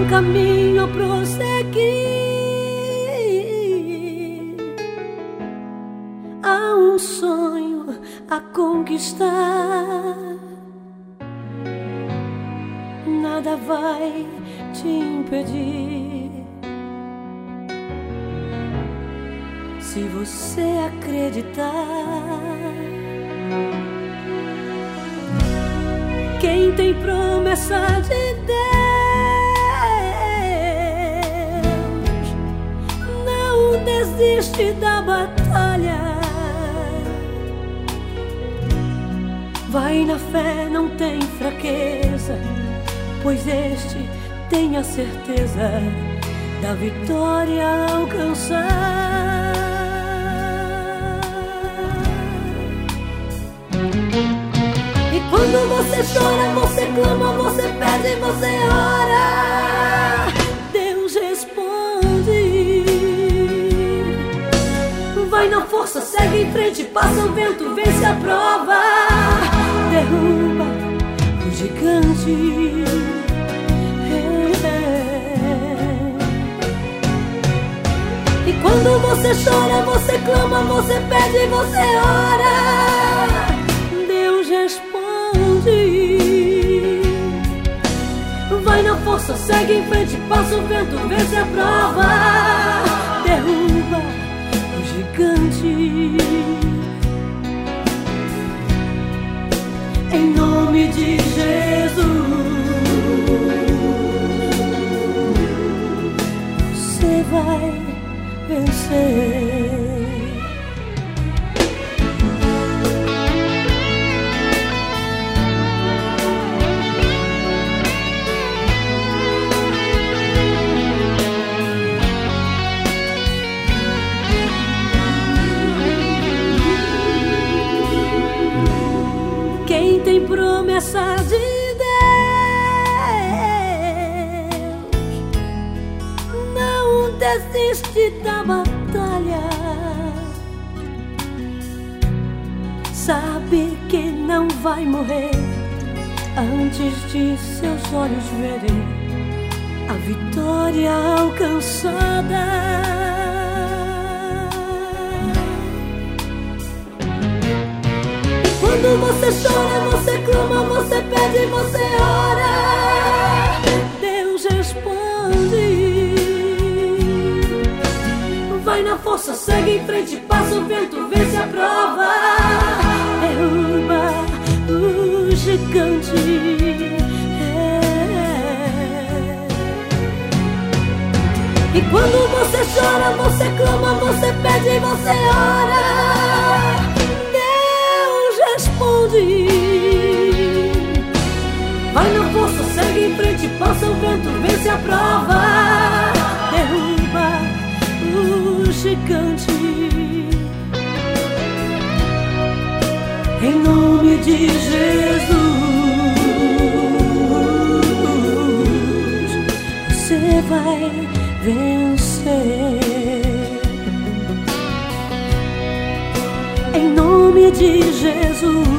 caminho a prosseguir. Há um sonho a conquistar. Nada vai te impedir se você acreditar. Quem tem promessa de Deus não desiste da batalha. Vai na fé, não tem fraqueza, pois este tem a certeza da vitória a alcançar. E quando você chora, você clama, você pede, você ora, Deus responde. Vai na força, segue em frente, passa o vento, vence a prova, derruba o gigante. E quando você chora, você clama, você pede, você ora, Deus responde. Vai na força, segue em frente, passa o vento, vence a prova, derruba o gigante. Em nome de Jesus, você vai vencer. Quem tem promessa de desiste da batalha. Sabe que não vai morrer antes de seus olhos verem a vitória alcançada. E quando você chora, você clama, você pede, você ora, Deus responde. Vai na força, segue em frente, passa o vento, vence a prova, derruba o gigante. E quando você chora, você clama, você pede, você ora, Deus responde. Vai na força, segue em frente, passa o vento, vence a prova, derruba o gigante. Em nome de Jesus, você vai vencer. Em nome de Jesus,